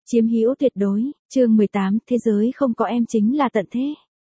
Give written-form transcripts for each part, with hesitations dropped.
Chiếm hữu tuyệt đối, chương 18, thế giới không có em chính là tận thế.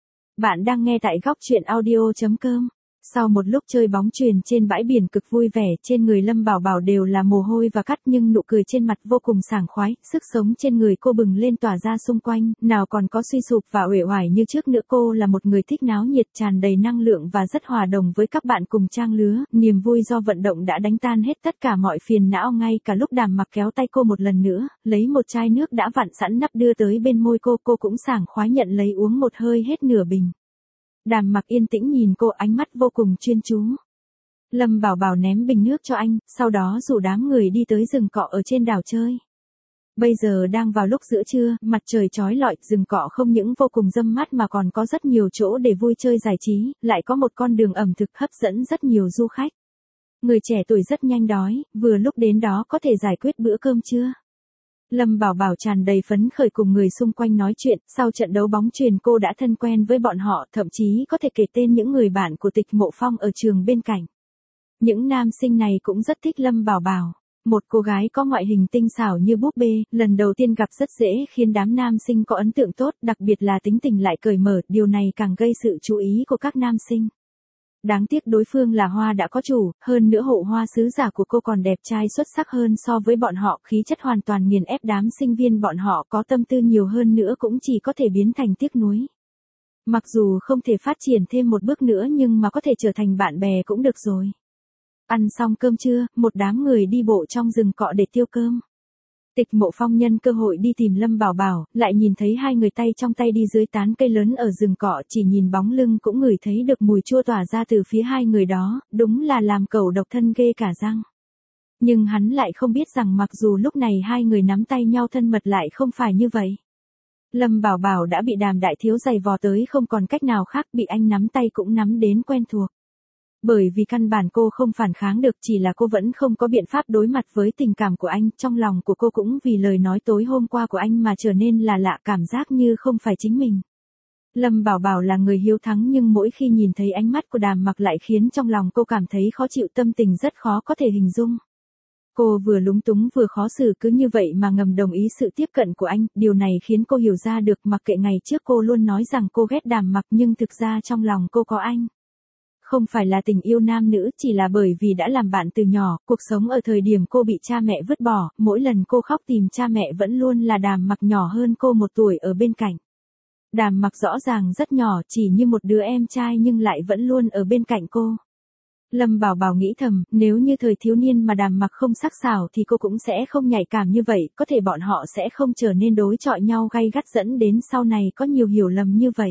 Bạn đang nghe tại góc truyện audio.com. Sau một lúc chơi bóng chuyền trên bãi biển cực vui vẻ, trên người Lâm Bảo Bảo đều là mồ hôi và cắt, nhưng nụ cười trên mặt vô cùng sảng khoái, sức sống trên người cô bừng lên tỏa ra xung quanh, nào còn có suy sụp và uể oải như trước nữa. Cô là một người thích náo nhiệt, tràn đầy năng lượng và rất hòa đồng với các bạn cùng trang lứa. Niềm vui do vận động đã đánh tan hết tất cả mọi phiền não, ngay cả lúc Đàm Mặc kéo tay cô một lần nữa, lấy một chai nước đã vặn sẵn nắp đưa tới bên môi cô cũng sảng khoái nhận lấy uống một hơi hết nửa bình. Đàm Mặc yên tĩnh nhìn cô, ánh mắt vô cùng chuyên chú. Lâm Bảo Bảo ném bình nước cho anh, sau đó rủ đám người đi tới rừng cọ ở trên đảo chơi. Bây giờ đang vào lúc giữa trưa, mặt trời chói lọi, rừng cọ không những vô cùng râm mát mà còn có rất nhiều chỗ để vui chơi giải trí, lại có một con đường ẩm thực hấp dẫn rất nhiều du khách. Người trẻ tuổi rất nhanh đói, vừa lúc đến đó có thể giải quyết bữa cơm trưa. Lâm Bảo Bảo tràn đầy phấn khởi cùng người xung quanh nói chuyện, sau trận đấu bóng chuyền cô đã thân quen với bọn họ, thậm chí có thể kể tên những người bạn của Tịch Mộ Phong ở trường bên cạnh. Những nam sinh này cũng rất thích Lâm Bảo Bảo. Một cô gái có ngoại hình tinh xảo như búp bê, lần đầu tiên gặp rất dễ khiến đám nam sinh có ấn tượng tốt, đặc biệt là tính tình lại cởi mở, điều này càng gây sự chú ý của các nam sinh. Đáng tiếc đối phương là hoa đã có chủ, hơn nữa hộ hoa sứ giả của cô còn đẹp trai xuất sắc hơn so với bọn họ, khí chất hoàn toàn nghiền ép đám sinh viên bọn họ, có tâm tư nhiều hơn nữa cũng chỉ có thể biến thành tiếc nuối. Mặc dù không thể phát triển thêm một bước nữa nhưng mà có thể trở thành bạn bè cũng được rồi. Ăn xong cơm trưa, một đám người đi bộ trong rừng cọ để tiêu cơm. Tịch Mộ Phong nhân cơ hội đi tìm Lâm Bảo Bảo, lại nhìn thấy hai người tay trong tay đi dưới tán cây lớn ở rừng cọ, chỉ nhìn bóng lưng cũng ngửi thấy được mùi chua tỏa ra từ phía hai người đó, đúng là làm cẩu độc thân ghê cả răng. Nhưng hắn lại không biết rằng mặc dù lúc này hai người nắm tay nhau thân mật lại không phải như vậy. Lâm Bảo Bảo đã bị Đàm đại thiếu giày vò tới không còn cách nào khác, bị anh nắm tay cũng nắm đến quen thuộc. Bởi vì căn bản cô không phản kháng được, chỉ là cô vẫn không có biện pháp đối mặt với tình cảm của anh, trong lòng của cô cũng vì lời nói tối hôm qua của anh mà trở nên là lạ, cảm giác như không phải chính mình. Lâm Bảo Bảo là người hiếu thắng nhưng mỗi khi nhìn thấy ánh mắt của Đàm Mặc lại khiến trong lòng cô cảm thấy khó chịu, tâm tình rất khó có thể hình dung. Cô vừa lúng túng vừa khó xử, cứ như vậy mà ngầm đồng ý sự tiếp cận của anh, điều này khiến cô hiểu ra được mặc kệ ngày trước cô luôn nói rằng cô ghét Đàm Mặc nhưng thực ra trong lòng cô có anh. Không phải là tình yêu nam nữ, chỉ là bởi vì đã làm bạn từ nhỏ, cuộc sống ở thời điểm cô bị cha mẹ vứt bỏ, mỗi lần cô khóc tìm cha mẹ vẫn luôn là Đàm Mặc nhỏ hơn cô 1 tuổi ở bên cạnh. Đàm Mặc rõ ràng rất nhỏ, chỉ như một đứa em trai nhưng lại vẫn luôn ở bên cạnh cô. Lâm Bảo Bảo nghĩ thầm, nếu như thời thiếu niên mà Đàm Mặc không sắc sảo thì cô cũng sẽ không nhạy cảm như vậy, có thể bọn họ sẽ không trở nên đối chọi nhau gay gắt dẫn đến sau này có nhiều hiểu lầm như vậy.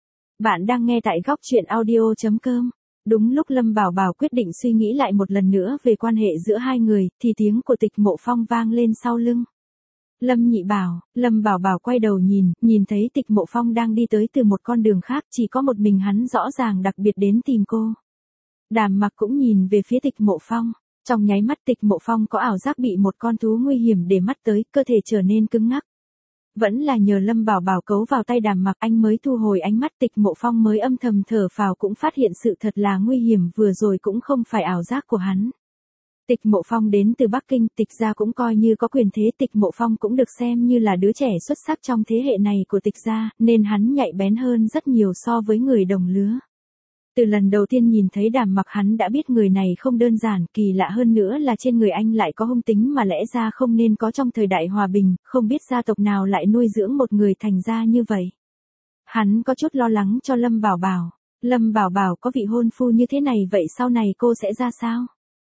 Bạn đang nghe tại góc truyện audio.com. Đúng lúc Lâm Bảo Bảo quyết định suy nghĩ lại một lần nữa về quan hệ giữa hai người, thì tiếng của Tịch Mộ Phong vang lên sau lưng. Lâm Nhị Bảo, Lâm Bảo Bảo quay đầu nhìn thấy Tịch Mộ Phong đang đi tới từ một con đường khác, chỉ có một mình hắn rõ ràng đặc biệt đến tìm cô. Đàm Mặc cũng nhìn về phía Tịch Mộ Phong, trong nháy mắt Tịch Mộ Phong có ảo giác bị một con thú nguy hiểm để mắt tới, cơ thể trở nên cứng ngắc. Vẫn là nhờ Lâm Bảo Bảo cấu vào tay Đàm Mặc anh mới thu hồi ánh mắt, Tịch Mộ Phong mới âm thầm thở phào, cũng phát hiện sự thật là nguy hiểm vừa rồi cũng không phải ảo giác của hắn. Tịch Mộ Phong đến từ Bắc Kinh, Tịch gia cũng coi như có quyền thế, Tịch Mộ Phong cũng được xem như là đứa trẻ xuất sắc trong thế hệ này của Tịch gia, nên hắn nhạy bén hơn rất nhiều so với người đồng lứa. Từ lần đầu tiên nhìn thấy Đàm Mặc hắn đã biết người này không đơn giản, kỳ lạ hơn nữa là trên người anh lại có hung tính mà lẽ ra không nên có trong thời đại hòa bình, không biết gia tộc nào lại nuôi dưỡng một người thành ra như vậy. Hắn có chút lo lắng cho Lâm Bảo Bảo. Lâm Bảo Bảo có vị hôn phu như thế này vậy sau này cô sẽ ra sao?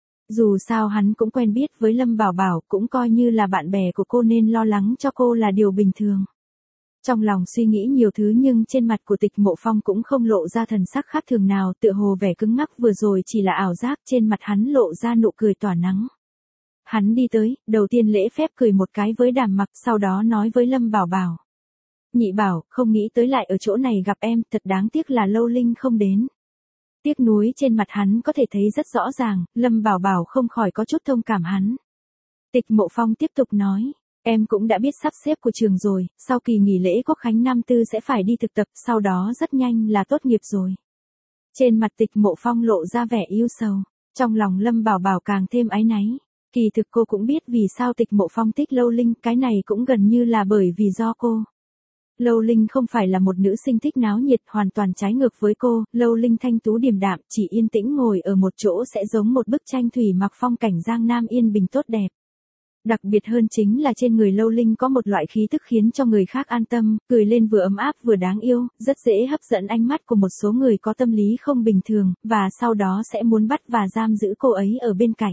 Dù sao hắn cũng quen biết với Lâm Bảo Bảo, cũng coi như là bạn bè của cô nên lo lắng cho cô là điều bình thường. Trong lòng suy nghĩ nhiều thứ nhưng trên mặt của Tịch Mộ Phong cũng không lộ ra thần sắc khác thường nào, tựa hồ vẻ cứng ngắc vừa rồi chỉ là ảo giác, trên mặt hắn lộ ra nụ cười tỏa nắng. Hắn đi tới, đầu tiên lễ phép cười một cái với Đàm Mặc, sau đó nói với Lâm Bảo Bảo. Nhị Bảo, không nghĩ tới lại ở chỗ này gặp em, thật đáng tiếc là Lâu Linh không đến. Tiếc nuối trên mặt hắn có thể thấy rất rõ ràng, Lâm Bảo Bảo không khỏi có chút thông cảm hắn. Tịch Mộ Phong tiếp tục nói. Em cũng đã biết sắp xếp của trường rồi, sau kỳ nghỉ lễ Quốc khánh năm tư sẽ phải đi thực tập, sau đó rất nhanh là tốt nghiệp rồi. Trên mặt Tịch Mộ Phong lộ ra vẻ yêu sầu, trong lòng Lâm Bảo Bảo càng thêm áy náy. Kỳ thực cô cũng biết vì sao Tịch Mộ Phong thích Lâu Linh, cái này cũng gần như là bởi vì do cô. Lâu Linh không phải là một nữ sinh thích náo nhiệt, hoàn toàn trái ngược với cô, Lâu Linh thanh tú điềm đạm, chỉ yên tĩnh ngồi ở một chỗ sẽ giống một bức tranh thủy mặc phong cảnh Giang Nam yên bình tốt đẹp. Đặc biệt hơn chính là trên người Lâu Linh có một loại khí tức khiến cho người khác an tâm, cười lên vừa ấm áp vừa đáng yêu, rất dễ hấp dẫn ánh mắt của một số người có tâm lý không bình thường, và sau đó sẽ muốn bắt và giam giữ cô ấy ở bên cạnh.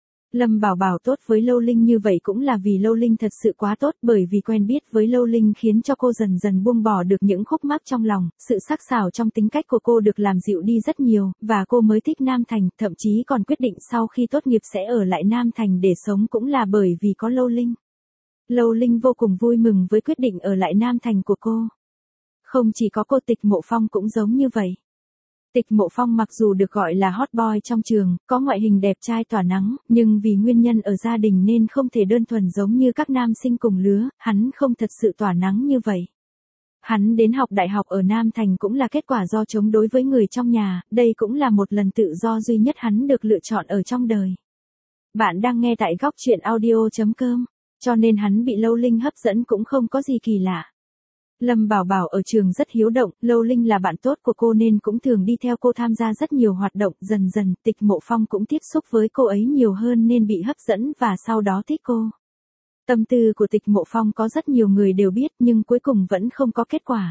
Lâm Bảo Bảo tốt với Lâu Linh như vậy cũng là vì Lâu Linh thật sự quá tốt, bởi vì quen biết với Lâu Linh khiến cho cô dần dần buông bỏ được những khúc mắc trong lòng, sự sắc sảo trong tính cách của cô được làm dịu đi rất nhiều, và cô mới thích Nam Thành, thậm chí còn quyết định sau khi tốt nghiệp sẽ ở lại Nam Thành để sống cũng là bởi vì có Lâu Linh. Lâu Linh vô cùng vui mừng với quyết định ở lại Nam Thành của cô. Không chỉ có cô, Tịch Mộ Phong cũng giống như vậy. Tịch Mộ Phong mặc dù được gọi là hot boy trong trường, có ngoại hình đẹp trai tỏa nắng, nhưng vì nguyên nhân ở gia đình nên không thể đơn thuần giống như các nam sinh cùng lứa, hắn không thật sự tỏa nắng như vậy. Hắn đến học đại học ở Nam Thành cũng là kết quả do chống đối với người trong nhà, đây cũng là một lần tự do duy nhất hắn được lựa chọn ở trong đời. Bạn đang nghe tại góc truyện audio.com, cho nên hắn bị Lâu Linh hấp dẫn cũng không có gì kỳ lạ. Lâm Bảo Bảo ở trường rất hiếu động, Lâu Linh là bạn tốt của cô nên cũng thường đi theo cô tham gia rất nhiều hoạt động, dần dần Tịch Mộ Phong cũng tiếp xúc với cô ấy nhiều hơn nên bị hấp dẫn và sau đó thích cô. Tâm tư của Tịch Mộ Phong có rất nhiều người đều biết nhưng cuối cùng vẫn không có kết quả.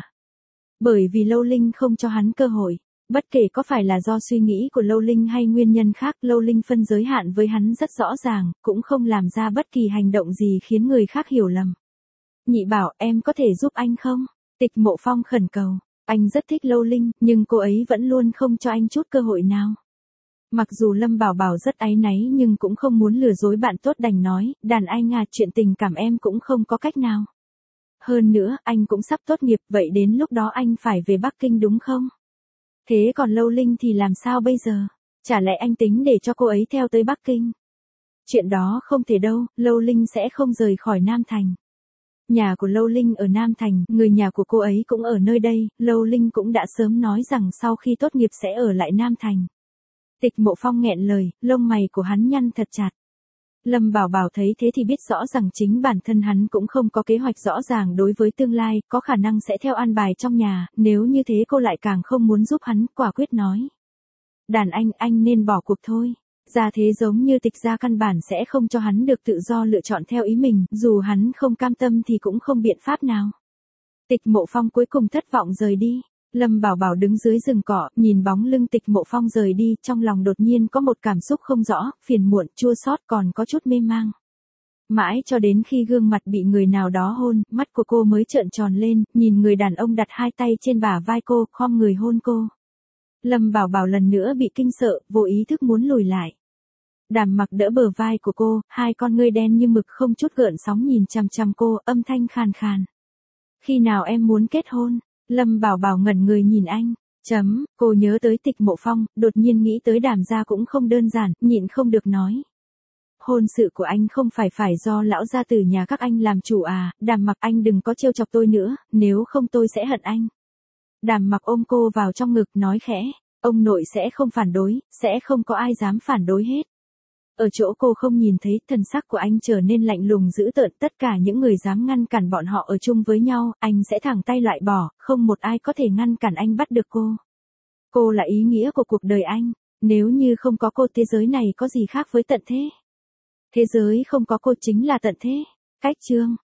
Bởi vì Lâu Linh không cho hắn cơ hội. Bất kể có phải là do suy nghĩ của Lâu Linh hay nguyên nhân khác, Lâu Linh phân giới hạn với hắn rất rõ ràng, cũng không làm ra bất kỳ hành động gì khiến người khác hiểu lầm. Nhị Bảo, em có thể giúp anh không? Tịch Mộ Phong khẩn cầu. Anh rất thích Lâu Linh, nhưng cô ấy vẫn luôn không cho anh chút cơ hội nào. Mặc dù Lâm Bảo Bảo rất áy náy nhưng cũng không muốn lừa dối bạn tốt, đành nói, đàn anh à, chuyện tình cảm em cũng không có cách nào. Hơn nữa, anh cũng sắp tốt nghiệp, vậy đến lúc đó anh phải về Bắc Kinh đúng không? Thế còn Lâu Linh thì làm sao bây giờ? Chả lẽ anh tính để cho cô ấy theo tới Bắc Kinh? Chuyện đó không thể đâu, Lâu Linh sẽ không rời khỏi Nam Thành. Nhà của Lâu Linh ở Nam Thành, người nhà của cô ấy cũng ở nơi đây, Lâu Linh cũng đã sớm nói rằng sau khi tốt nghiệp sẽ ở lại Nam Thành. Tịch Mộ Phong nghẹn lời, lông mày của hắn nhăn thật chặt. Lâm Bảo Bảo thấy thế thì biết rõ rằng chính bản thân hắn cũng không có kế hoạch rõ ràng đối với tương lai, có khả năng sẽ theo an bài trong nhà, nếu như thế cô lại càng không muốn giúp hắn, quả quyết nói. Đàn anh nên bỏ cuộc thôi. Gia thế giống như Tịch gia căn bản sẽ không cho hắn được tự do lựa chọn theo ý mình, dù hắn không cam tâm thì cũng không biện pháp nào. Tịch Mộ Phong cuối cùng thất vọng rời đi. Lâm Bảo Bảo đứng dưới rừng cỏ, nhìn bóng lưng Tịch Mộ Phong rời đi, trong lòng đột nhiên có một cảm xúc không rõ, phiền muộn, chua xót còn có chút mê mang. Mãi cho đến khi gương mặt bị người nào đó hôn, mắt của cô mới trợn tròn lên, nhìn người đàn ông đặt hai tay trên bả vai cô, khom người hôn cô. Lâm Bảo Bảo lần nữa bị kinh sợ, vô ý thức muốn lùi lại. Đàm Mặc đỡ bờ vai của cô, hai con ngươi đen như mực không chút gợn sóng nhìn chằm chằm cô, âm thanh khàn khàn. Khi nào em muốn kết hôn? Lâm Bảo Bảo ngẩn người nhìn anh. Cô nhớ tới Tịch Mộ Phong, đột nhiên nghĩ tới Đàm gia cũng không đơn giản, nhịn không được nói. Hôn sự của anh không phải do lão gia tử nhà các anh làm chủ à, Đàm Mặc anh đừng có trêu chọc tôi nữa, nếu không tôi sẽ hận anh. Đàm Mặc ôm cô vào trong ngực nói khẽ, ông nội sẽ không phản đối, sẽ không có ai dám phản đối hết. Ở chỗ cô không nhìn thấy, thần sắc của anh trở nên lạnh lùng dữ tợn, tất cả những người dám ngăn cản bọn họ ở chung với nhau, anh sẽ thẳng tay loại bỏ, không một ai có thể ngăn cản anh bắt được cô. Cô là ý nghĩa của cuộc đời anh, nếu như không có cô thế giới này có gì khác với tận thế. Thế giới không có cô chính là tận thế. Cách chương